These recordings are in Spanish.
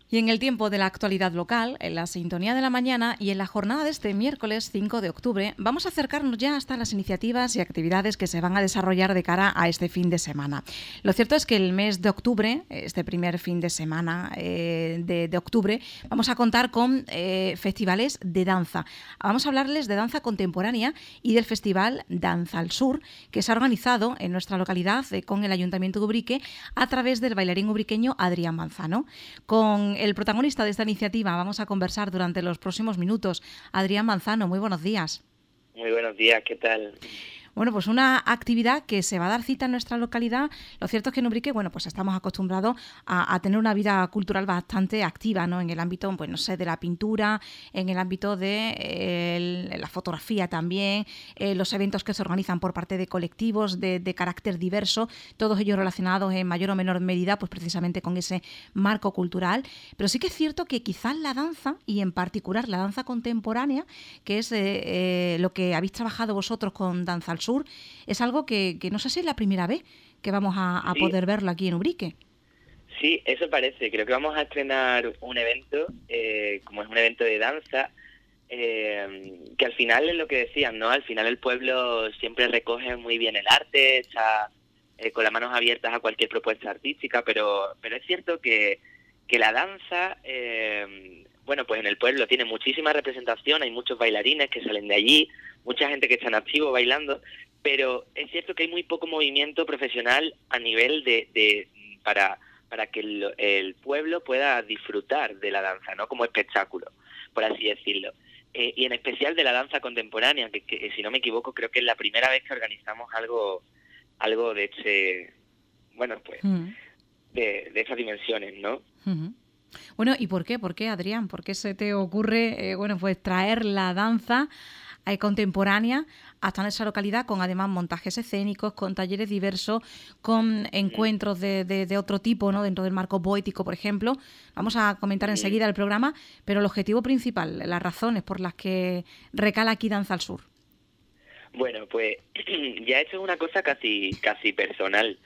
Y en el tiempo de la actualidad local, en la sintonía de la mañana y en la jornada de este miércoles 5 de octubre, vamos a acercarnos ya hasta las iniciativas y actividades que se van a desarrollar de cara a este fin de semana. Lo cierto es que el mes de octubre, este primer fin de semana de octubre, vamos a contar con festivales de danza. Vamos a hablarles de danza contemporánea y del festival Danza al Sur, que se ha organizado en nuestra localidad con el Ayuntamiento de Ubrique a través del bailarín ubriqueño Adrián Manzano. Con el protagonista de esta iniciativa vamos a conversar durante los próximos minutos. Adrián Manzano, muy buenos días. Muy buenos días, ¿qué tal? Bueno, pues una actividad que se va a dar cita en nuestra localidad. Lo cierto es que en Ubrique, bueno, pues estamos acostumbrados a tener una vida cultural bastante activa, ¿no? En el ámbito, pues no sé, de la pintura, en el ámbito de la fotografía también, los eventos que se organizan por parte de colectivos de carácter diverso, todos ellos relacionados en mayor o menor medida, pues precisamente con ese marco cultural. Pero sí que es cierto que quizás la danza, y en particular la danza contemporánea, que es lo que habéis trabajado vosotros con Danza al Sur, es algo que no sé si es la primera vez que vamos a Sí, poder verlo aquí en Ubrique. sí, eso parece. Creo que vamos a estrenar un evento, como es un evento de danza, que al final es lo que decían, ¿no? Al final el pueblo siempre recoge muy bien el arte, está con las manos abiertas a cualquier propuesta artística, pero es cierto que la danza, bueno, pues en el pueblo tiene muchísima representación, hay muchos bailarines que salen de allí, mucha gente que está en activo bailando, pero es cierto que hay muy poco movimiento profesional a nivel para que el pueblo pueda disfrutar de la danza, ¿no? Como espectáculo, por así decirlo. Y en especial de la danza contemporánea, que si no me equivoco creo que es la primera vez que organizamos algo de bueno, pues de esas dimensiones, ¿no? Bueno, ¿y por qué? ¿Por qué, Adrián? ¿Por qué se te ocurre, bueno, pues traer la danza contemporánea hasta nuestra localidad, con además montajes escénicos, con talleres diversos, con encuentros de otro tipo, ¿no? Dentro del marco poético, por ejemplo? Vamos a comentar enseguida el programa, pero el objetivo principal, las razones por las que recala aquí Danza al Sur. Bueno, pues ya esto es una cosa casi personal,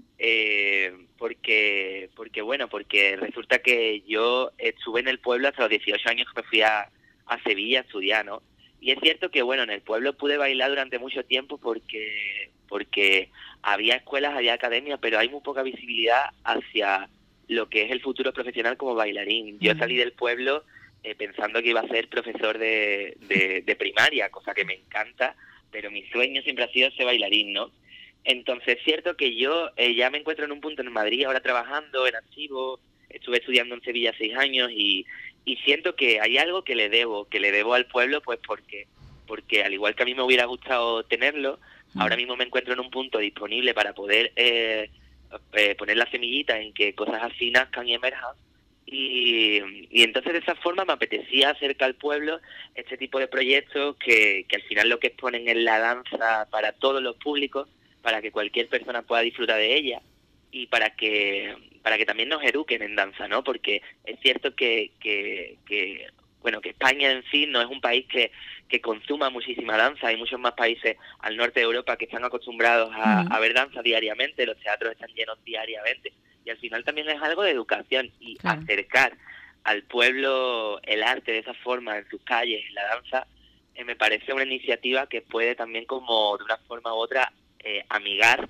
porque resulta que yo estuve en el pueblo hasta los 18 años que me fui a Sevilla a estudiar, ¿no? Y es cierto que, bueno, en el pueblo pude bailar durante mucho tiempo porque había escuelas, había academias, pero hay muy poca visibilidad hacia lo que es el futuro profesional como bailarín. Yo salí del pueblo pensando que iba a ser profesor de primaria, cosa que me encanta, pero mi sueño siempre ha sido ser bailarín, ¿no? Entonces es cierto que yo ya me encuentro en un punto en Madrid ahora trabajando en activo, estuve estudiando en Sevilla 6 años y siento que hay algo que le debo al pueblo, pues porque al igual que a mí me hubiera gustado tenerlo, ahora mismo me encuentro en un punto disponible para poder poner la semillita en que cosas así nazcan y emerjan. Y entonces de esa forma me apetecía acercar al pueblo este tipo de proyectos que al final lo que exponen es la danza para todos los públicos, para que cualquier persona pueda disfrutar de ella y para que también nos eduquen en danza, ¿no? Porque es cierto que España en sí no es un país que consuma muchísima danza. Hay muchos más países al norte de Europa que están acostumbrados a ver danza diariamente, los teatros están llenos diariamente. Y al final también es algo de educación y acercar al pueblo el arte de esa forma en sus calles, en la danza, me parece una iniciativa que puede también como de una forma u otra amigar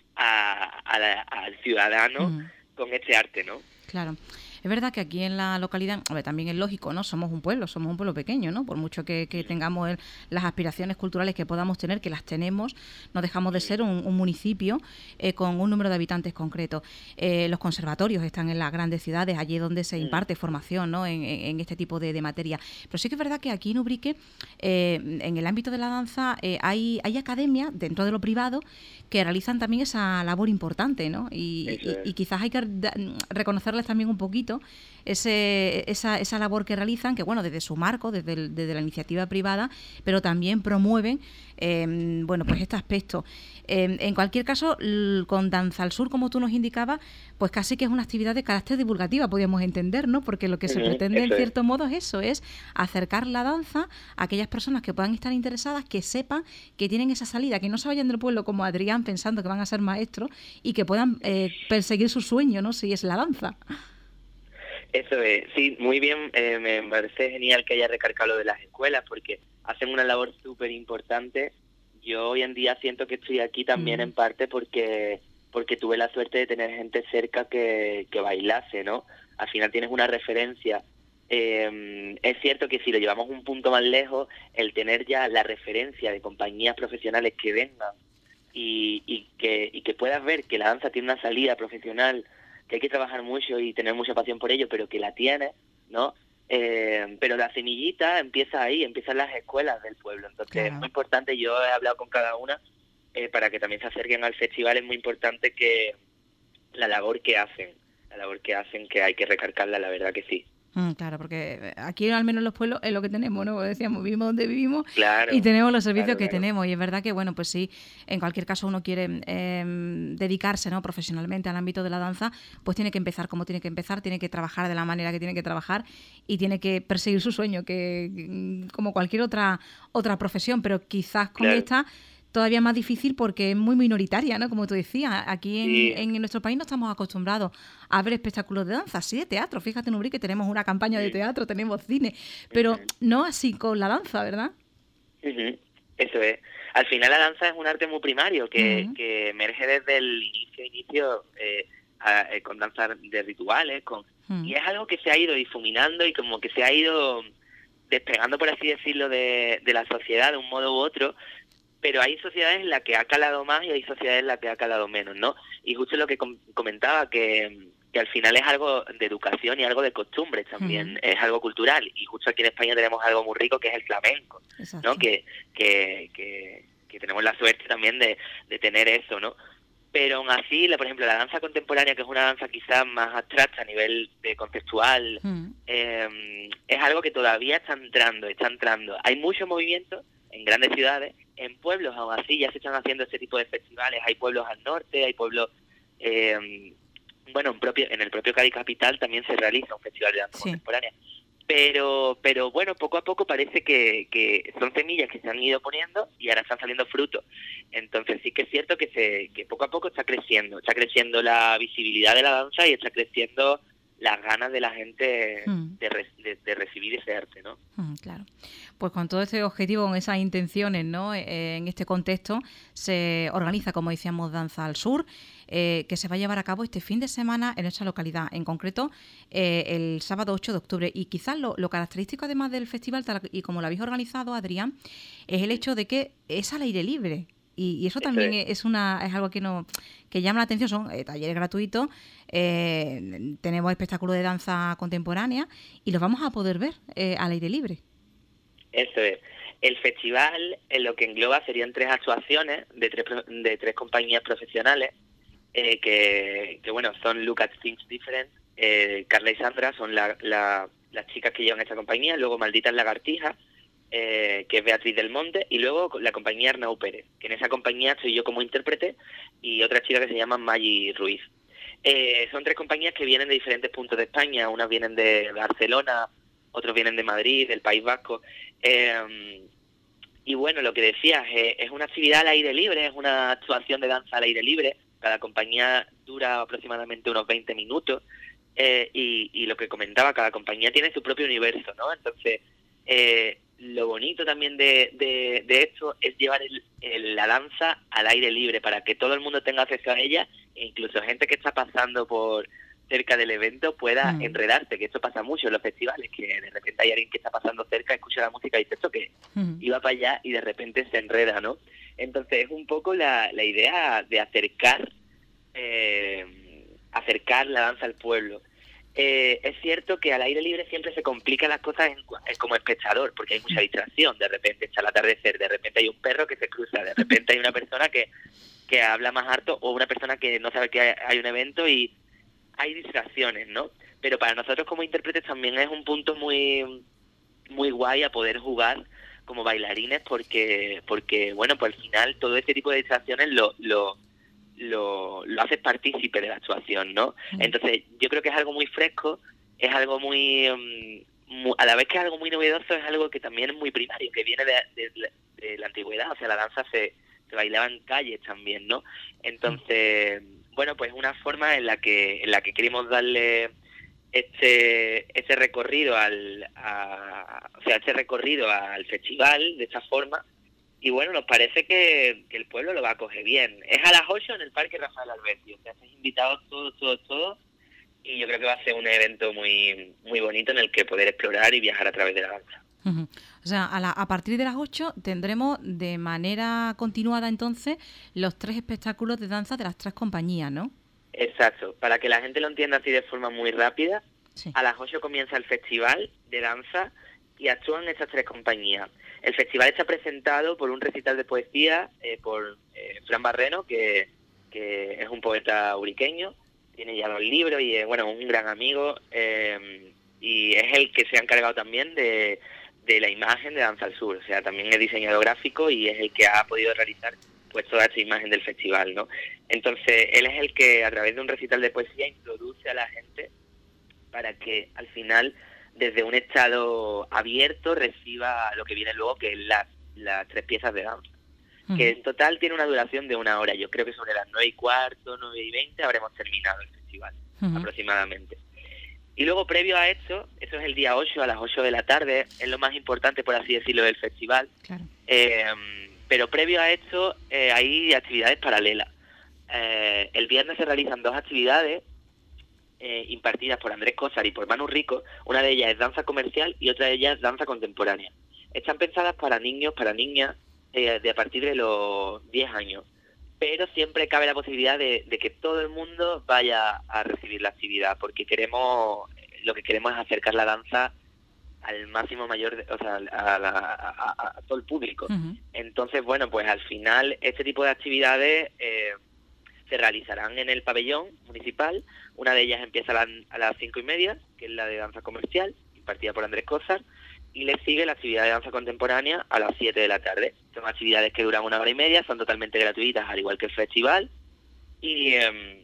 al ciudadano con este arte, ¿no? Claro. Es verdad que aquí en la localidad, a ver, también es lógico, ¿no? Somos un pueblo pequeño, ¿no? Por mucho que tengamos las aspiraciones culturales que podamos tener, que las tenemos, no dejamos de ser un municipio con un número de habitantes concreto. Los conservatorios están en las grandes ciudades, allí donde se imparte formación, ¿no? En este tipo de materia. Pero sí que es verdad que aquí en Ubrique, en el ámbito de la danza, hay academias dentro de lo privado que realizan también esa labor importante, ¿no? Y quizás hay que reconocerles también un poquito esa labor que realizan, que bueno, desde su marco, desde la iniciativa privada, pero también promueven bueno, pues este aspecto. En cualquier caso, con Danza al Sur, como tú nos indicabas, pues casi que es una actividad de carácter divulgativa, podríamos entender, ¿no? Porque lo que se pretende en cierto modo es eso, es acercar la danza a aquellas personas que puedan estar interesadas, que sepan que tienen esa salida, que no se vayan del pueblo como Adrián pensando que van a ser maestros y que puedan perseguir su sueño, ¿no? Si es la danza. Eso es, sí, muy bien, me parece genial que haya recalcado lo de las escuelas porque hacen una labor súper importante. Yo hoy en día siento que estoy aquí también en parte porque tuve la suerte de tener gente cerca que bailase, ¿no? Al final tienes una referencia. Es cierto que si lo llevamos un punto más lejos, el tener ya la referencia de compañías profesionales que vengan y que puedas ver que la danza tiene una salida profesional, que hay que trabajar mucho y tener mucha pasión por ello, pero que la tienes, ¿no? Pero la semillita empieza ahí, empieza en las escuelas del pueblo. Entonces es muy importante, yo he hablado con cada una para que también se acerquen al festival. Es muy importante que la labor que hacen, que hay que recalcarla, la verdad que sí. Claro, porque aquí al menos en los pueblos es lo que tenemos, ¿no? Como decíamos, vivimos donde vivimos Claro, y tenemos los servicios que claro. tenemos. Y es verdad que, bueno, pues sí, en cualquier caso uno quiere dedicarse, ¿no?, profesionalmente al ámbito de la danza, pues tiene que empezar como tiene que empezar, tiene que trabajar de la manera que tiene que trabajar y tiene que perseguir su sueño, que como cualquier otra profesión, pero quizás con esta todavía más difícil porque es muy minoritaria, ¿no? Como tú decías, aquí en nuestro país no estamos acostumbrados a ver espectáculos de danza, sí de teatro. Fíjate, Nubri, que tenemos una campaña de teatro, tenemos cine, pero no así con la danza, ¿verdad? Eso es. Al final la danza es un arte muy primario que emerge desde el inicio con danzas de rituales, y es algo que se ha ido difuminando y como que se ha ido despegando, por así decirlo, de la sociedad de un modo u otro. Pero hay sociedades en las que ha calado más y hay sociedades en las que ha calado menos, ¿no? Y justo lo que comentaba, que al final es algo de educación y algo de costumbres también, es algo cultural. Y justo aquí en España tenemos algo muy rico que es el flamenco, ¿no? Que tenemos la suerte también de tener eso, ¿no? Pero aún así, por ejemplo, la danza contemporánea, que es una danza quizás más abstracta a nivel conceptual, es algo que todavía está entrando. Hay mucho movimiento en grandes ciudades, en pueblos aún así ya se están haciendo este tipo de festivales. Hay pueblos al norte, hay pueblos, bueno, en el propio Cádiz capital también se realiza un festival de danza contemporánea. Pero bueno, poco a poco parece que son semillas que se han ido poniendo y ahora están saliendo frutos. Entonces sí que es cierto que poco a poco está creciendo la visibilidad de la danza y está creciendo las ganas de la gente de recibir ese arte, ¿no? Claro. Pues con todo este objetivo, con esas intenciones, ¿no? En este contexto se organiza, como decíamos, Danza al Sur, que se va a llevar a cabo este fin de semana en nuestra localidad, en concreto el sábado 8 de octubre. Y quizás lo característico además del festival, y como lo habéis organizado, Adrián, es el hecho de que es al aire libre. Y eso también es algo que llama la atención. Son talleres gratuitos, tenemos espectáculos de danza contemporánea y los vamos a poder ver al aire libre. Eso es. El festival, en lo que engloba, serían 3 actuaciones de tres compañías profesionales que bueno, son Look at Things Different. Carla y Sandra son las chicas que llevan esta compañía. Luego Malditas Lagartijas, que es Beatriz del Monte, y luego la compañía Arnau Pérez, que en esa compañía estoy yo como intérprete, y otra chica que se llama Maggi Ruiz. Son 3 compañías que vienen de diferentes puntos de España. Unas vienen de Barcelona, otros vienen de Madrid, del País Vasco. Y bueno, lo que decías, es una actividad al aire libre, es una actuación de danza al aire libre. Cada compañía dura aproximadamente unos 20 minutos. Y lo que comentaba, cada compañía tiene su propio universo, ¿no? Entonces, lo bonito también de esto es llevar la danza al aire libre para que todo el mundo tenga acceso a ella, e incluso gente que está pasando por cerca del evento pueda enredarse, que esto pasa mucho en los festivales, que de repente hay alguien que está pasando cerca, escucha la música y dice esto que iba para allá y de repente se enreda, ¿no? Entonces es un poco la idea de acercar la danza al pueblo. Es cierto que al aire libre siempre se complican las cosas como espectador, porque hay mucha distracción. De repente está el atardecer, de repente hay un perro que se cruza, de repente hay una persona que habla más harto, o una persona que no sabe que hay un evento, y hay distracciones, ¿no? Pero para nosotros como intérpretes también es un punto muy, muy guay a poder jugar como bailarines, porque bueno, pues al final todo este tipo de distracciones lo haces partícipe de la actuación, ¿no? Entonces yo creo que es algo muy fresco, es algo muy a la vez que es algo muy novedoso, es algo que también es muy primario, que viene de la antigüedad. O sea, la danza se bailaba en calles también, ¿no? Entonces, bueno, pues una forma en la que queremos darle este recorrido este recorrido al festival de esta forma. Y bueno, nos parece que el pueblo lo va a coger bien. Es a las 8 en el Parque Rafael Alberti. O sea, estáis invitados todos. Y yo creo que va a ser un evento muy muy bonito en el que poder explorar y viajar a través de la danza. Ujú. O sea, a partir de las 8 tendremos de manera continuada entonces los 3 espectáculos de danza de las 3 compañías, ¿no? Exacto. Para que la gente lo entienda así de forma muy rápida, Sí. a las 8 comienza el festival de danza y actúan estas 3 compañías. El festival está presentado por un recital de poesía por Fran Barreno, que es un poeta uriqueño, tiene ya 2 libros y es un gran amigo, y es el que se ha encargado también de la imagen de Danza al Sur. O sea, también es diseñador gráfico y es el que ha podido realizar pues toda esta imagen del festival, ¿no? Entonces, él es el que a través de un recital de poesía introduce a la gente para que al final, desde un estado abierto, reciba lo que viene luego, que es las 3 piezas de danza. Ujú. Que en total tiene una duración de 1 hora. Yo creo que sobre las 9:15, 9:20 habremos terminado el festival, Ujú. aproximadamente. Y luego, previo a esto, eso es el día 8, a las 8 de la tarde, es lo más importante, por así decirlo, del festival. Claro. Pero previo a esto hay actividades paralelas. El viernes se realizan 2 actividades impartidas por Andrés Cósar y por Manu Rico. Una de ellas es danza comercial y otra de ellas es danza contemporánea. Están pensadas para niños, para niñas, de a partir de los 10 años. Pero siempre cabe la posibilidad de que todo el mundo vaya a recibir la actividad, porque lo que queremos es acercar la danza al máximo mayor, o sea, a todo el público. Ujú. Entonces, bueno, pues al final este tipo de actividades se realizarán en el pabellón municipal. Una de ellas empieza a las 5:30, que es la de danza comercial, impartida por Andrés Cósar, y le sigue la actividad de danza contemporánea a las 7 de la tarde. Son actividades que duran 1 hora y media, son totalmente gratuitas, al igual que el festival, y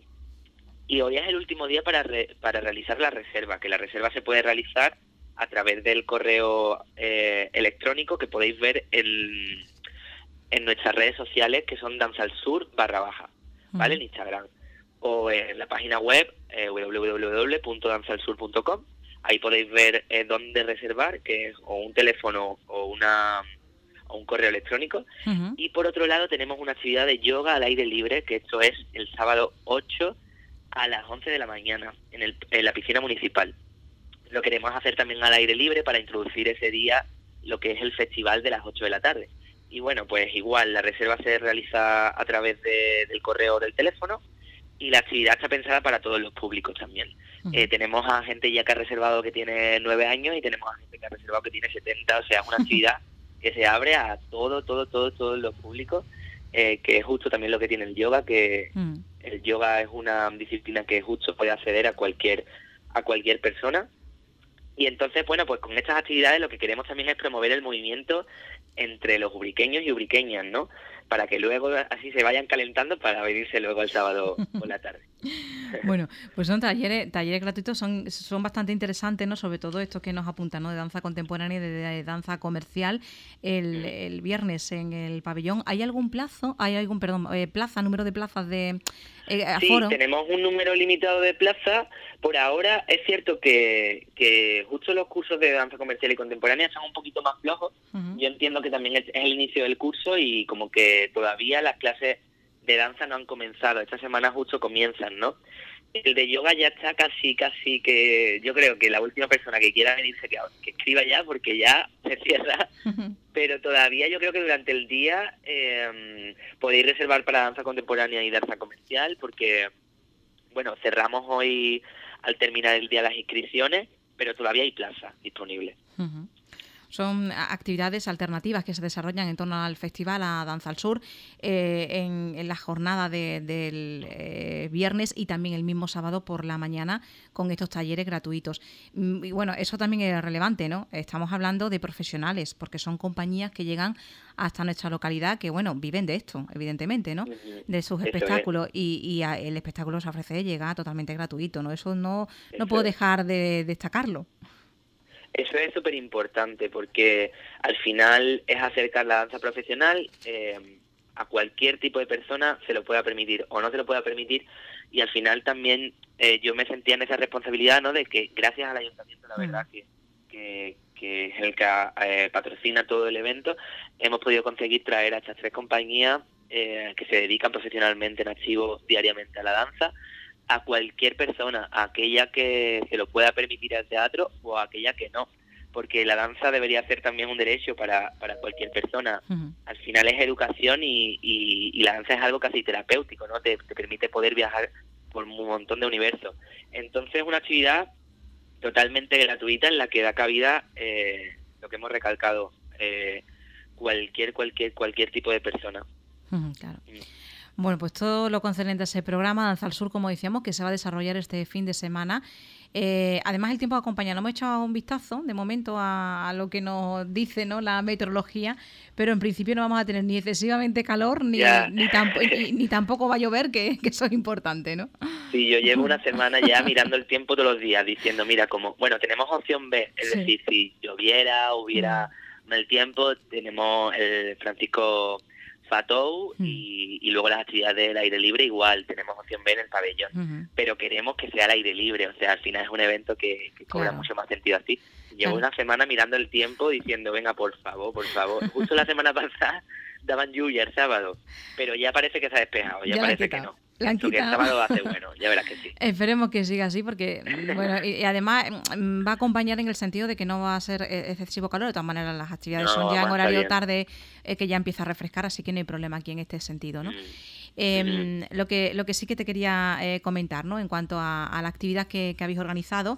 hoy es el último día para realizar la reserva, que la reserva se puede realizar a través del correo electrónico que podéis ver en nuestras redes sociales, que son danzalsur_, ¿vale? En Instagram. O en la página web www.danzalsur.com. Ahí podéis ver dónde reservar, que es o un teléfono o un correo electrónico. Ujú. Y por otro lado tenemos una actividad de yoga al aire libre, que esto es el sábado 8 a las 11 de la mañana en la piscina municipal. Lo queremos hacer también al aire libre para introducir ese día lo que es el festival de las 8 de la tarde. Y bueno, pues igual la reserva se realiza a través del correo o del teléfono, y la actividad está pensada para todos los públicos también. Ujú. Tenemos a gente ya que ha reservado que tiene 9 años y tenemos a gente que ha reservado que tiene 70. O sea, es una actividad que se abre a todos los públicos, que es justo también lo que tiene el yoga, que Ujú. el yoga es una disciplina que justo puede acceder a cualquier persona. Y entonces, bueno, pues con estas actividades lo que queremos también es promover el movimiento entre los ubriqueños y ubriqueñas, ¿no? Para que luego así se vayan calentando para venirse luego el sábado por la tarde. Bueno, pues son talleres gratuitos, son bastante interesantes, ¿no? Sobre todo esto que nos apunta, ¿no? De danza contemporánea y de danza comercial. El viernes en el pabellón, ¿hay algún plazo? Número de plazas de aforo? Sí, tenemos un número limitado de plazas. Por ahora es cierto que justo los cursos de danza comercial y contemporánea son un poquito más flojos. Ujú. Yo entiendo que también es el inicio del curso y como que todavía las clases de danza no han comenzado. Esta semana justo comienzan, ¿no? El de yoga ya está casi que yo creo que la última persona que quiera venirse que escriba ya, porque ya se cierra. Ujú. Pero todavía yo creo que durante el día podéis reservar para danza contemporánea y danza comercial, porque, bueno, cerramos hoy al terminar el día las inscripciones, pero todavía hay plaza disponible. Ujú. Son actividades alternativas que se desarrollan en torno al festival, a Danza al Sur, en la jornada del viernes y también el mismo sábado por la mañana con estos talleres gratuitos. Y bueno, eso también es relevante, ¿no? Estamos hablando de profesionales, porque son compañías que llegan hasta nuestra localidad, que bueno, viven de esto, evidentemente, ¿no? De sus Eso espectáculos, y el espectáculo se ofrece, llega totalmente gratuito, ¿no? Eso no Eso puedo es. dejar de destacarlo. Eso es súper importante, porque al final es acercar la danza profesional a cualquier tipo de persona, se lo pueda permitir o no se lo pueda permitir. y al final también yo me sentía en esa responsabilidad, ¿no? De que gracias al ayuntamiento, la verdad que es el que patrocina todo el evento, hemos podido conseguir traer a estas 3 compañías que se dedican profesionalmente en activo diariamente a la danza, a cualquier persona, a aquella que se lo pueda permitir al teatro o a aquella que no, porque la danza debería ser también un derecho para cualquier persona. Al final es educación y la danza es algo casi terapéutico, ¿no? Te permite poder viajar por un montón de universos. Entonces es una actividad totalmente gratuita en la que da cabida lo que hemos recalcado, cualquier tipo de persona. Claro. Bueno, pues todo lo concerniente a ese programa Danza al Sur, como decíamos, que se va a desarrollar este fin de semana. Además, el tiempo acompaña. No hemos echado un vistazo de momento a lo que nos dice, ¿no?, la meteorología, pero en principio no vamos a tener ni excesivamente calor ni tampoco va a llover, que eso es importante, ¿no? Sí, yo llevo una semana ya mirando el tiempo todos los días, diciendo, mira, tenemos opción B, es decir, si lloviera, hubiera mal tiempo, tenemos el Francisco Fatou y luego las actividades del aire libre igual, tenemos opción B en el pabellón, pero queremos que sea al aire libre, o sea, al final es un evento que cobra mucho más sentido así. Llevo una semana mirando el tiempo diciendo, venga, por favor, justo la semana pasada daban lluvia el sábado, pero ya parece que se ha despejado, ya parece que no. Porque el sábado va a ser bueno, ya verás que sí. Esperemos que siga así, porque bueno, y además va a acompañar en el sentido de que no va a ser excesivo calor. De todas maneras, las actividades son ya en horario tarde, que ya empieza a refrescar, así que no hay problema aquí en este sentido, ¿no? Lo que sí que te quería comentar, ¿no?, en cuanto a la actividad que habéis organizado,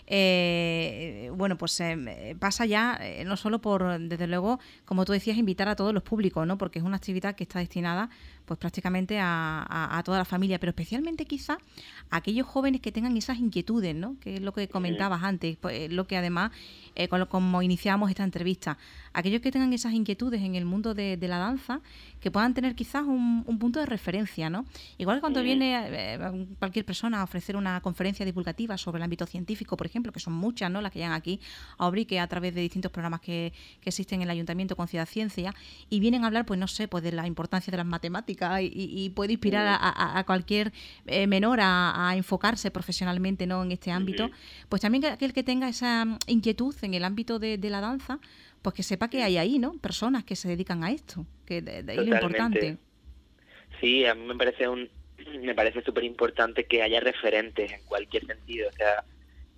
bueno, pues pasa ya no solo por, desde luego, como tú decías, invitar a todos los públicos, ¿no?, porque es una actividad que está destinada pues prácticamente a toda la familia, pero especialmente quizá a aquellos jóvenes que tengan esas inquietudes, ¿no?, que es lo que comentabas antes, pues, lo que además, como iniciamos esta entrevista, aquellos que tengan esas inquietudes en el mundo de la danza, que puedan tener quizás un punto de referencia, ¿no? Igual que cuando viene cualquier persona a ofrecer una conferencia divulgativa sobre el ámbito científico, por ejemplo, que son muchas, ¿no?, las que llegan aquí a Ubrique a través de distintos programas que existen en el Ayuntamiento con Ciudad Ciencia, y vienen a hablar, pues no sé, pues de la importancia de las matemáticas, y puede inspirar a cualquier menor a enfocarse profesionalmente, ¿no?, en este ámbito. Pues también aquel que tenga esa inquietud en el ámbito de la danza, pues que sepa que hay ahí, ¿no?, personas que se dedican a esto, que de ahí lo importante. Sí, a mí me parece súper importante que haya referentes en cualquier sentido. O sea,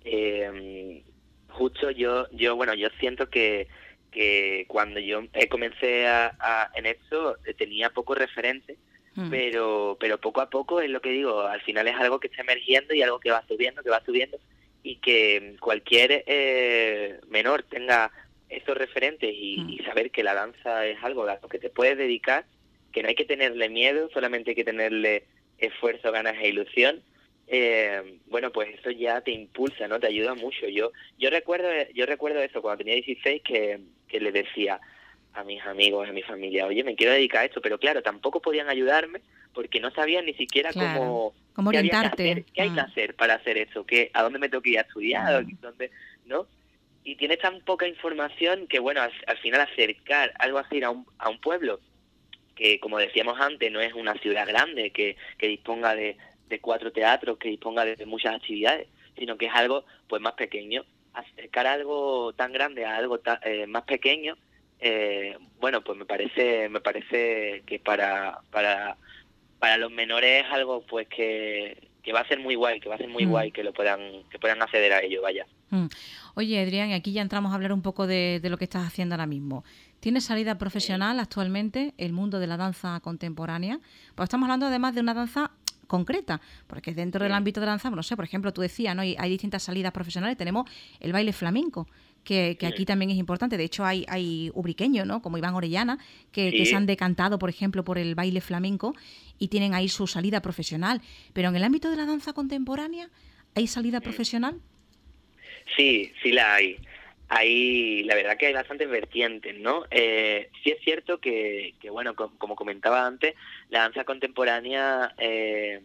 justo yo siento que cuando yo comencé en esto tenía pocos referentes, pero poco a poco es lo que digo, al final es algo que está emergiendo y algo que va subiendo, y que cualquier menor tenga esos referentes y saber que la danza es algo a lo que te puedes dedicar, que no hay que tenerle miedo, solamente hay que tenerle esfuerzo, ganas e ilusión. Bueno, pues eso ya te impulsa, ¿no? Te ayuda mucho. Yo recuerdo eso cuando tenía 16, que le decía a mis amigos, a mi familia, oye, me quiero dedicar a esto, pero claro, tampoco podían ayudarme porque no sabían ni siquiera cómo orientarte. ¿Qué hay que hacer para hacer eso? ¿A dónde me tengo que ir a estudiar? ¿Dónde, no? Y tienes tan poca información que, bueno, al final acercar algo así a un pueblo que, como decíamos antes, no es una ciudad grande que disponga de 4 teatros, que disponga de muchas actividades, sino que es algo pues más pequeño. Acercar algo tan grande a algo más pequeño, bueno, pues me parece que para los menores es algo pues que va a ser muy guay, que puedan acceder a ello, vaya. Oye, Adrián, aquí ya entramos a hablar un poco de lo que estás haciendo ahora mismo. ¿Tienes salida profesional actualmente el mundo de la danza contemporánea? Pues estamos hablando además de una danza concreta, porque dentro del ámbito de la danza, no sé, por ejemplo, tú decías, ¿no?, hay distintas salidas profesionales. Tenemos el baile flamenco, que aquí también es importante. De hecho, hay ubriqueños, ¿no?, como Iván Orellana, que se han decantado, por ejemplo, por el baile flamenco y tienen ahí su salida profesional. Pero en el ámbito de la danza contemporánea, ¿hay salida profesional? Sí la hay. La verdad que hay bastantes vertientes, ¿no? Sí es cierto que bueno, como comentaba antes, la danza contemporánea es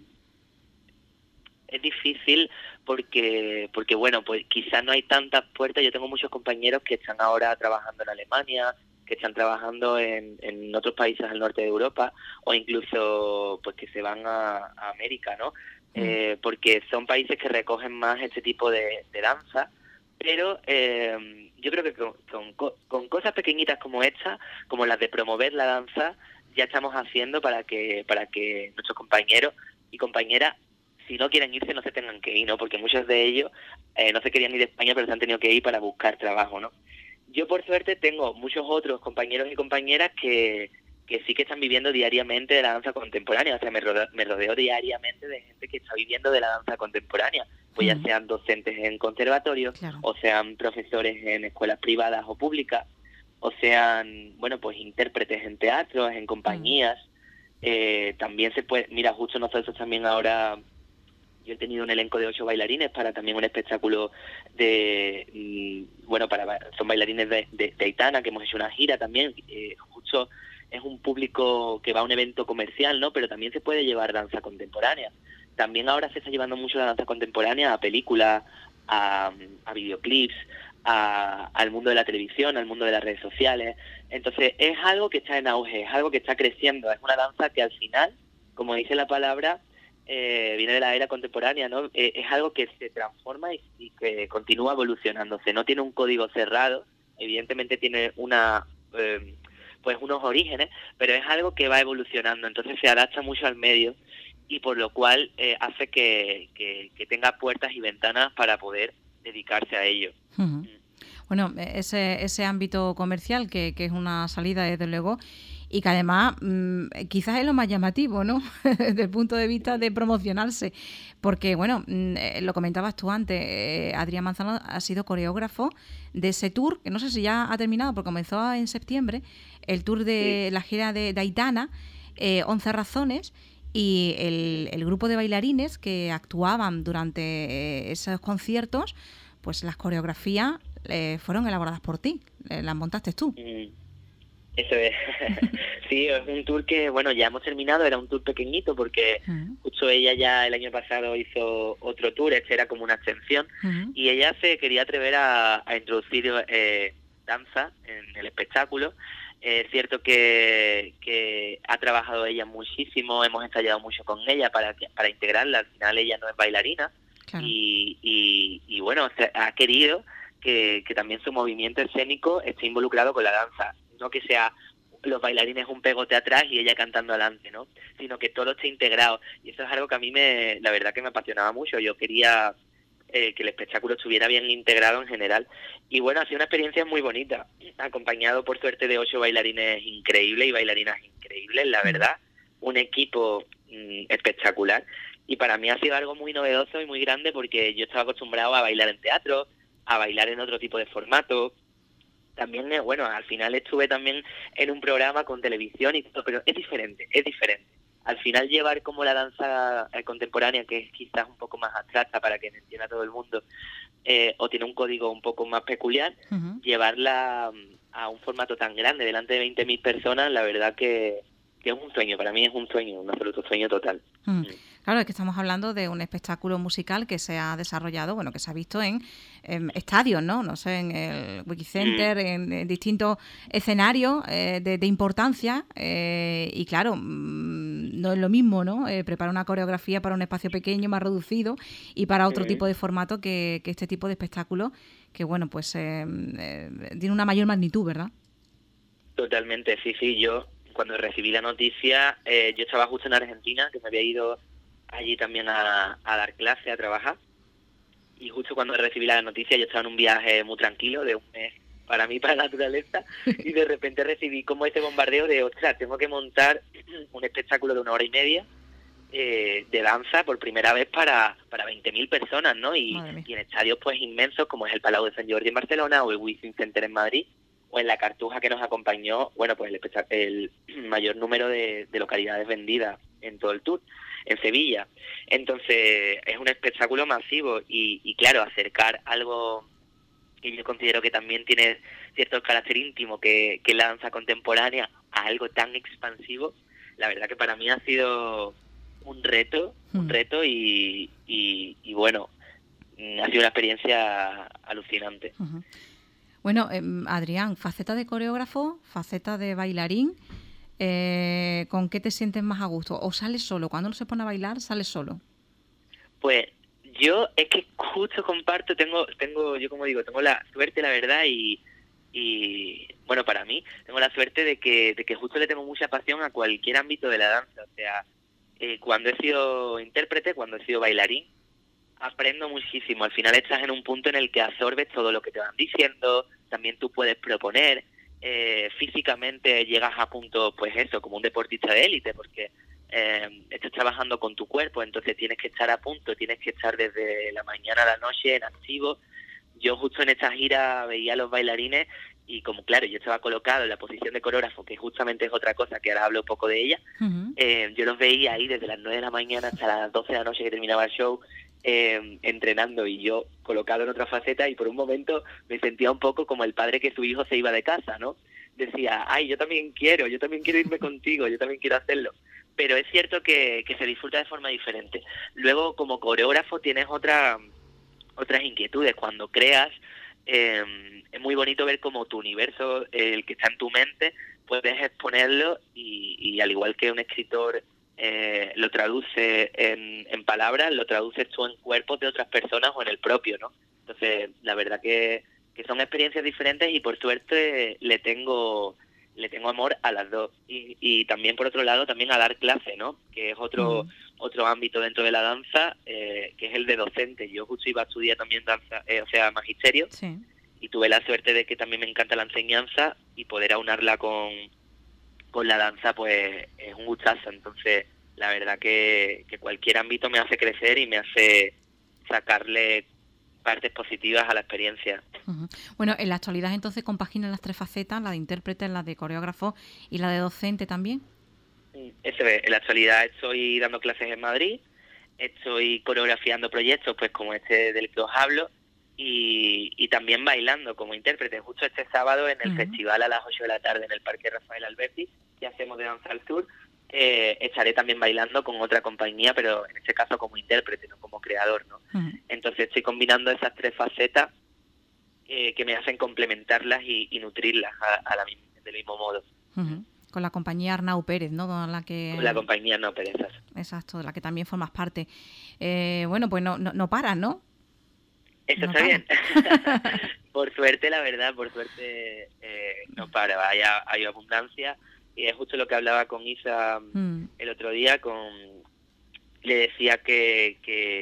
difícil porque bueno, pues quizás no hay tantas puertas. Yo tengo muchos compañeros que están ahora trabajando en Alemania, que están trabajando en otros países al norte de Europa, o incluso pues que se van a América, ¿no? porque son países que recogen más este tipo de danza, pero yo creo que con cosas pequeñitas como esta, como las de promover la danza, ya estamos haciendo para que nuestros compañeros y compañeras, si no quieren irse, no se tengan que ir, ¿no? Porque muchos de ellos no se querían ir de España, pero se han tenido que ir para buscar trabajo, ¿no? Yo, por suerte, tengo muchos otros compañeros y compañeras que sí que están viviendo diariamente de la danza contemporánea. O sea, me rodeo diariamente de gente que está viviendo de la danza contemporánea. Pues ya sean docentes en conservatorios, claro, o sean profesores en escuelas privadas o públicas, o sean, bueno, pues intérpretes en teatros, en compañías. También se puede... Mira, justo nosotros también ahora... Yo he tenido un elenco de 8 bailarines para también un espectáculo son bailarines de Aitana, que hemos hecho una gira también. Justo es un público que va a un evento comercial, ¿no? Pero también se puede llevar danza contemporánea. También ahora se está llevando mucho la danza contemporánea a películas, a videoclips, al mundo de la televisión, al mundo de las redes sociales. Entonces es algo que está en auge, es algo que está creciendo. Es una danza que al final, como dice la palabra, viene de la era contemporánea, ¿no? Es algo que se transforma y que continúa evolucionándose. No tiene un código cerrado, evidentemente tiene unos orígenes, pero es algo que va evolucionando, entonces se adapta mucho al medio y por lo cual hace que tenga puertas y ventanas para poder dedicarse a ello. Uh-huh. Bueno, ese ámbito comercial que es una salida, desde luego, y que además quizás es lo más llamativo, ¿no? Desde el punto de vista de promocionarse, porque, bueno, lo comentabas tú antes, Adrián Manzano ha sido coreógrafo de ese tour, que no sé si ya ha terminado, porque comenzó en septiembre, el tour de la gira de Aitana, 11 razones, y el grupo de bailarines que actuaban durante esos conciertos, pues las coreografías fueron elaboradas por ti, las montaste tú. Eso es. Sí, es un tour que, bueno, ya hemos terminado, era un tour pequeñito porque justo ella ya el año pasado hizo otro tour, este era como una extensión, y ella se quería atrever a introducir danza en el espectáculo. Es cierto que ha trabajado ella muchísimo, hemos ensayado mucho con ella para integrarla. Al final ella no es bailarina, claro. y bueno, ha querido que también su movimiento escénico esté involucrado con la danza. No que sea los bailarines un pegote atrás y ella cantando adelante, ¿no? Sino que todo esté integrado. Y eso es algo que a mí la verdad que me apasionaba mucho. Yo quería que el espectáculo estuviera bien integrado en general. Y bueno, ha sido una experiencia muy bonita, acompañado por suerte de 8 bailarines increíbles y bailarinas increíbles, la verdad. Un equipo espectacular. Y para mí ha sido algo muy novedoso y muy grande porque yo estaba acostumbrado a bailar en teatro, a bailar en otro tipo de formato. También, bueno, al final estuve también en un programa con televisión y todo, pero es diferente. Al final llevar como la danza contemporánea, que es quizás un poco más abstracta para que me entienda todo el mundo, o tiene un código un poco más peculiar, llevarla a un formato tan grande, delante de 20.000 personas, la verdad que es un sueño, para mí es un sueño, un absoluto sueño total. Claro, es que estamos hablando de un espectáculo musical que se ha desarrollado, bueno, que se ha visto en estadios, ¿no? No sé, en el Wikicenter, en distintos escenarios de importancia, y claro, no es lo mismo, ¿no? Preparar una coreografía para un espacio pequeño, más reducido, y para otro tipo de formato que este tipo de espectáculo, que bueno, pues tiene una mayor magnitud, ¿verdad? Totalmente, sí, yo cuando recibí la noticia, yo estaba justo en Argentina, que me había ido allí también a dar clase, a trabajar, y justo cuando recibí la noticia yo estaba en un viaje muy tranquilo de un mes para mí, para la naturaleza, y de repente recibí como ese bombardeo de, ostras, tengo que montar un espectáculo de 1 hora y media de danza por primera vez para 20.000 personas, ¿no? Y en estadios pues inmensos como es el Palau de Sant Jordi en Barcelona o el Within Center en Madrid, o en la Cartuja, que nos acompañó, bueno, pues el mayor número de localidades vendidas en todo el tour, en Sevilla. Entonces, es un espectáculo masivo y claro, acercar algo que yo considero que también tiene cierto carácter íntimo, que es la danza contemporánea, a algo tan expansivo, la verdad que para mí ha sido un reto y bueno, ha sido una experiencia alucinante. Bueno, Adrián, faceta de coreógrafo, faceta de bailarín, ¿con qué te sientes más a gusto? ¿O sales solo? Cuando uno se pone a bailar, ¿sales solo? Pues yo es que justo comparto, yo como digo, tengo la suerte, la verdad, y bueno, para mí, tengo la suerte de que justo le tengo mucha pasión a cualquier ámbito de la danza. O sea, cuando he sido intérprete, cuando he sido bailarín, aprendo muchísimo. Al final estás en un punto en el que absorbes todo lo que te van diciendo, también tú puedes proponer, físicamente llegas a punto, pues eso, como un deportista de élite, porque estás trabajando con tu cuerpo, entonces tienes que estar a punto, tienes que estar desde la mañana a la noche en activo. Yo justo en esta gira veía a los bailarines y como claro, yo estaba colocado en la posición de coreógrafo, que justamente es otra cosa, que ahora hablo poco de ella, yo los veía ahí desde las 9 de la mañana hasta las 12 de la noche que terminaba el show, entrenando, y yo colocado en otra faceta, y por un momento me sentía un poco como el padre que su hijo se iba de casa, ¿no? Decía, ay, yo también quiero irme contigo, yo también quiero hacerlo. Pero es cierto que se disfruta de forma diferente. Luego, como coreógrafo, tienes otras inquietudes. Cuando creas, es muy bonito ver cómo tu universo, el que está en tu mente, puedes exponerlo y al igual que un escritor lo traduce en palabras, lo traduces tú en cuerpos de otras personas o en el propio, ¿no? Entonces, la verdad que son experiencias diferentes y por suerte le tengo amor a las dos. Y también, por otro lado, también a dar clase, ¿no? Que es otro ámbito dentro de la danza, que es el de docente. Yo justo iba a estudiar también danza, magisterio, Sí. y tuve la suerte de que también me encanta la enseñanza y poder aunarla con la danza, pues es un gustazo. Entonces, la verdad que cualquier ámbito me hace crecer y me hace sacarle partes positivas a la experiencia. Bueno, en la actualidad entonces compaginan las tres facetas, la de intérprete, la de coreógrafo y la de docente también. Eso es, en la actualidad estoy dando clases en Madrid, estoy coreografiando proyectos pues como este del que os hablo, y también bailando como intérprete. Justo este sábado en el festival a las 8 de la tarde en el Parque Rafael Alberti, que hacemos de Danza al Sur, estaré también bailando con otra compañía, pero en este caso como intérprete, no como creador, ¿no? Entonces estoy combinando esas tres facetas que me hacen complementarlas y nutrirlas del mismo modo. Con la compañía Arnau Pérez, ¿no? Con la compañía Arnau Pérez. Exacto, de la que también formas parte. Bueno, pues no paras, ¿no? Eso está bien. Por suerte, la verdad, no para, hay abundancia, y es justo lo que hablaba con Isa el otro día, le decía que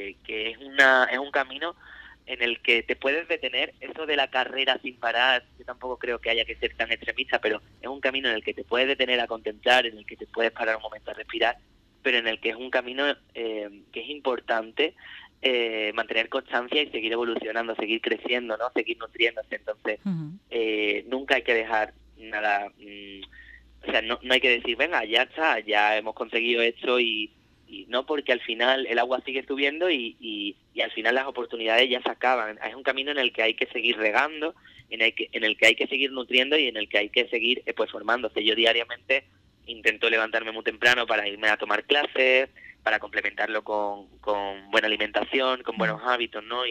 es un camino en el que te puedes detener. Eso de la carrera sin parar, yo tampoco creo que haya que ser tan extremista, pero es un camino en el que te puedes detener a contemplar, en el que te puedes parar un momento a respirar, pero en el que es un camino que es importante mantener constancia y seguir evolucionando, seguir creciendo, ¿no? Seguir nutriéndose. Entonces, nunca hay que dejar nada, o sea, no hay que decir, venga, ya está, ya hemos conseguido esto, y no, porque al final el agua sigue subiendo y al final las oportunidades ya se acaban. Es un camino en el que hay que seguir regando, en el que hay que seguir nutriendo y en el que hay que seguir pues formándose. Yo diariamente intento levantarme muy temprano para irme a tomar clases, para complementarlo con buena alimentación, con buenos hábitos, ¿no?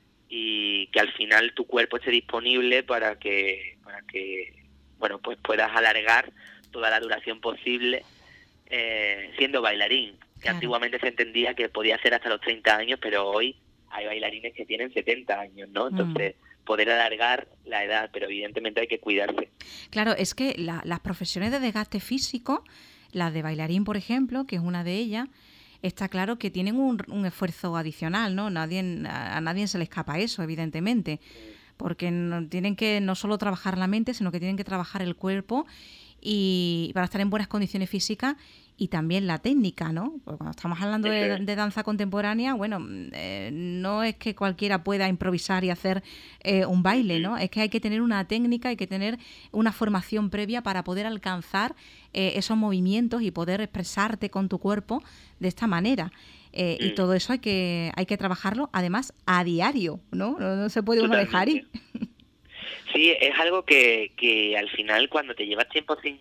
Y que al final tu cuerpo esté disponible para que bueno, pues puedas alargar toda la duración posible siendo bailarín. Que claro, antiguamente se entendía que podía ser hasta los 30 años, pero hoy hay bailarines que tienen 70 años, ¿no? Entonces, poder alargar la edad, pero evidentemente hay que cuidarse. Claro, es que las profesiones de desgaste físico, la de bailarín, por ejemplo, que es una de ellas, está claro que tienen un esfuerzo adicional, ¿no? A nadie se le escapa eso, evidentemente, porque tienen que no solo trabajar la mente, sino que tienen que trabajar el cuerpo y para estar en buenas condiciones físicas, y también la técnica, ¿no? Porque cuando estamos hablando de danza contemporánea, bueno, no es que cualquiera pueda improvisar y hacer un baile, ¿no? Es que hay que tener una técnica, hay que tener una formación previa para poder alcanzar esos movimientos y poder expresarte con tu cuerpo de esta manera. Y todo eso hay que trabajarlo, además, a diario, ¿no? No se puede uno dejar ir. Sí, es algo que al final, cuando te llevas tiempo sin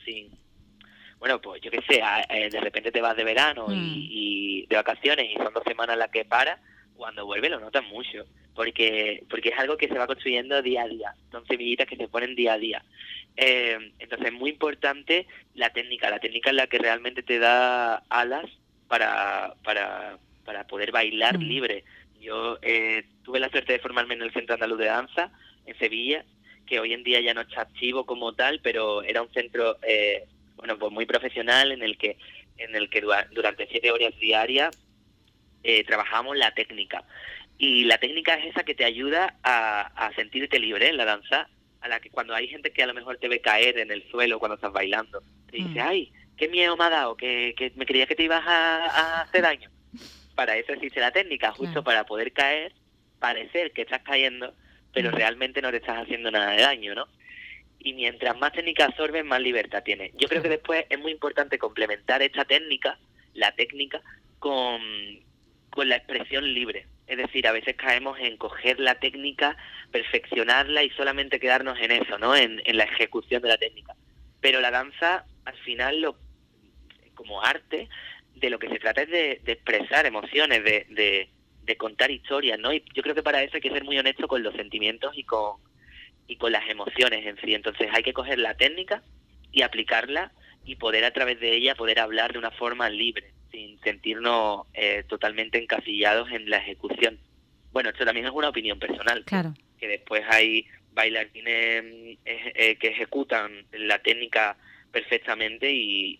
bueno, pues yo qué sé, de repente te vas de verano y de vacaciones y son 2 semanas las que paras, cuando vuelves lo notas mucho, porque es algo que se va construyendo día a día, son semillitas que se ponen día a día. Entonces es muy importante la técnica es la que realmente te da alas para para poder bailar libre. Yo tuve la suerte de formarme en el Centro Andaluz de Danza, en Sevilla, que hoy en día ya no está activo como tal, pero era un centro pues muy profesional en el que durante 7 horas diarias trabajamos la técnica. Y la técnica es esa que te ayuda a sentirte libre en la danza, a la que cuando hay gente que a lo mejor te ve caer en el suelo cuando estás bailando, te dice, ay, qué miedo me ha dado, que me creía que te ibas a hacer daño. Para eso existe la técnica, justo para poder caer, parecer que estás cayendo, pero realmente no te estás haciendo nada de daño, ¿no? Y mientras más técnica absorbes, más libertad tienes. Yo creo que después es muy importante complementar esta técnica, la técnica, con la expresión libre. Es decir, a veces caemos en coger la técnica, perfeccionarla y solamente quedarnos en eso, ¿no? En la ejecución de la técnica. Pero la danza, al final, como arte, de lo que se trata es de expresar emociones, de contar historias, ¿no? Y yo creo que para eso hay que ser muy honesto con los sentimientos y con las emociones en sí. Entonces hay que coger la técnica y aplicarla y poder a través de ella poder hablar de una forma libre, sin sentirnos totalmente encasillados en la ejecución. Bueno, esto también es una opinión personal, claro, que después hay bailarines que ejecutan la técnica perfectamente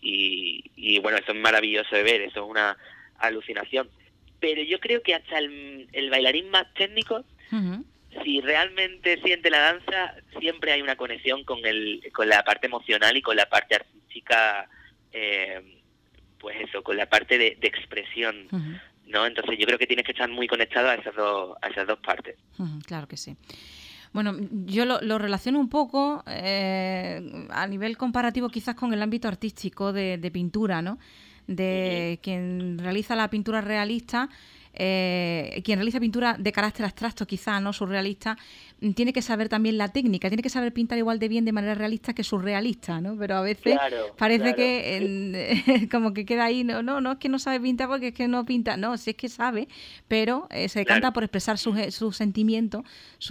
y bueno, eso es maravilloso de ver, eso es una alucinación. Pero yo creo que hasta el bailarín más técnico, si realmente siente la danza, siempre hay una conexión con la parte emocional y con la parte artística, pues eso, con la parte de expresión, ¿no? Entonces yo creo que tienes que estar muy conectado a esas dos partes. Claro que sí. Bueno, yo lo relaciono un poco a nivel comparativo quizás con el ámbito artístico de pintura, ¿no? De quien realiza la pintura realista, quien realiza pintura de carácter abstracto quizás, ¿no? Surrealista, tiene que saber también la técnica, tiene que saber pintar igual de bien de manera realista que surrealista, ¿no? Pero a veces parece que como que queda ahí, no es que no sabe pintar porque es que no pinta, no, sí es que sabe, pero se decanta por expresar sus sentimientos,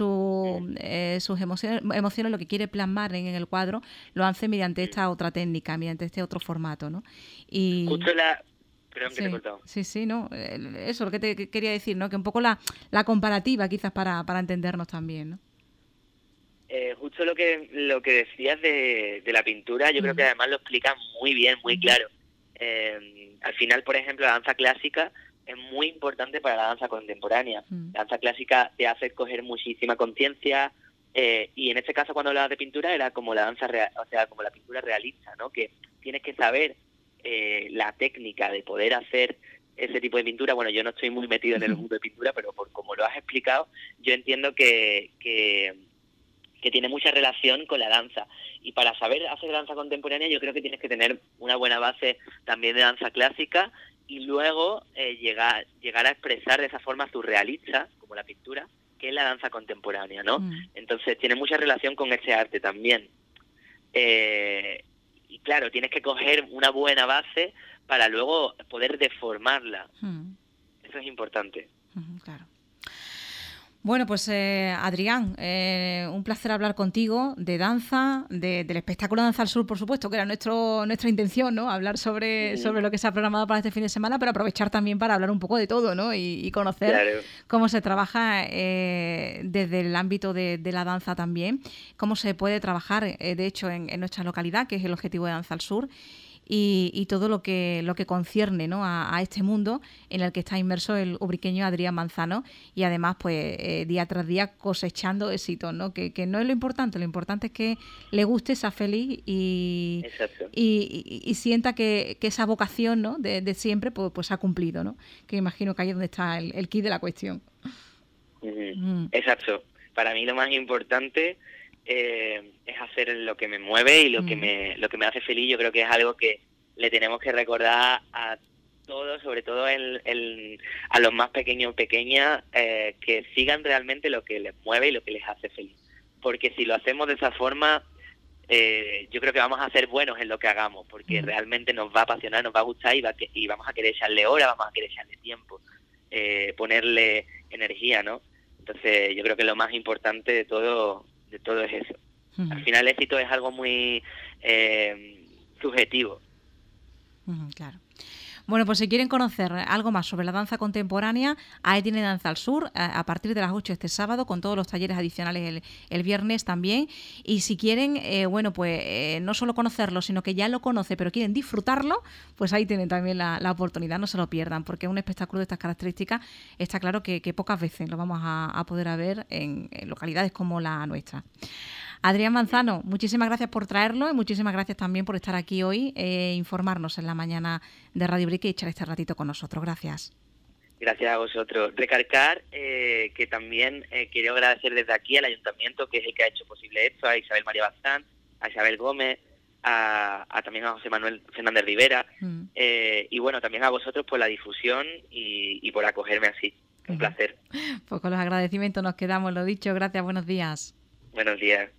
sus emociones, lo que quiere plasmar en el cuadro, lo hace mediante esta otra técnica, mediante este otro formato, ¿no? Y justo perdón, que te he cortado. Sí, no, eso lo que te quería decir, ¿no? Que un poco la comparativa quizás para entendernos también, ¿no? Justo lo que decías de la pintura, yo creo que además lo explicas muy bien, muy claro. Al final, por ejemplo, la danza clásica es muy importante para la danza contemporánea. La danza clásica te hace coger muchísima conciencia, y en este caso cuando hablabas de pintura era como la danza como la pintura realista, ¿no? Que tienes que saber la técnica de poder hacer ese tipo de pintura. Bueno, yo no estoy muy metido en el mundo de pintura, pero por como lo has explicado, yo entiendo que tiene mucha relación con la danza. Y para saber hacer danza contemporánea yo creo que tienes que tener una buena base también de danza clásica y luego llegar a expresar de esa forma surrealista, como la pintura, que es la danza contemporánea, ¿no? Entonces tiene mucha relación con ese arte también. Y claro, tienes que coger una buena base para luego poder deformarla. Eso es importante. Claro. Bueno, pues Adrián, un placer hablar contigo de danza, del espectáculo Danza al Sur, por supuesto, que era nuestra intención, ¿no? Hablar sobre lo que se ha programado para este fin de semana, pero aprovechar también para hablar un poco de todo, ¿no? Y conocer cómo se trabaja desde el ámbito de la danza también, cómo se puede trabajar, de hecho, en nuestra localidad, que es el objetivo de Danza al Sur. Y todo lo que concierne, ¿no? a este mundo en el que está inmerso el ubriqueño Adrián Manzano y además pues día tras día cosechando éxitos, ¿no? Que no es lo importante es que le guste, sea feliz y sienta que esa vocación, ¿no? de siempre pues ha cumplido, ¿no? Que imagino que ahí es donde está el quid de la cuestión. Exacto. Para mí lo más importante es hacer lo que me mueve y lo que me hace feliz. Yo creo que es algo que le tenemos que recordar a todos, sobre todo a los más pequeños o pequeñas, que sigan realmente lo que les mueve y lo que les hace feliz. Porque si lo hacemos de esa forma, yo creo que vamos a ser buenos en lo que hagamos, porque realmente nos va a apasionar, nos va a gustar y vamos a querer echarle horas, vamos a querer echarle tiempo, ponerle energía, ¿no? Entonces yo creo que lo más importante de todo es eso. Al final el éxito es algo muy subjetivo. Claro. Bueno, pues si quieren conocer algo más sobre la danza contemporánea, ahí tiene Danza al Sur a partir de las 8 este sábado, con todos los talleres adicionales el viernes también. Y si quieren, no solo conocerlo, sino que ya lo conoce, pero quieren disfrutarlo, pues ahí tienen también la oportunidad, no se lo pierdan, porque un espectáculo de estas características está claro que pocas veces lo vamos a poder ver en localidades como la nuestra. Adrián Manzano, muchísimas gracias por traerlo y muchísimas gracias también por estar aquí hoy, informarnos en la mañana de Radio Brique y echar este ratito con nosotros. Gracias. Gracias a vosotros. Recalcar que también quiero agradecer desde aquí al Ayuntamiento, que es el que ha hecho posible esto, a Isabel María Bazán, a Isabel Gómez, también a José Manuel Fernández Rivera, y bueno, también a vosotros por la difusión y por acogerme así. Un placer. Pues con los agradecimientos nos quedamos, lo dicho. Gracias, buenos días. Buenos días.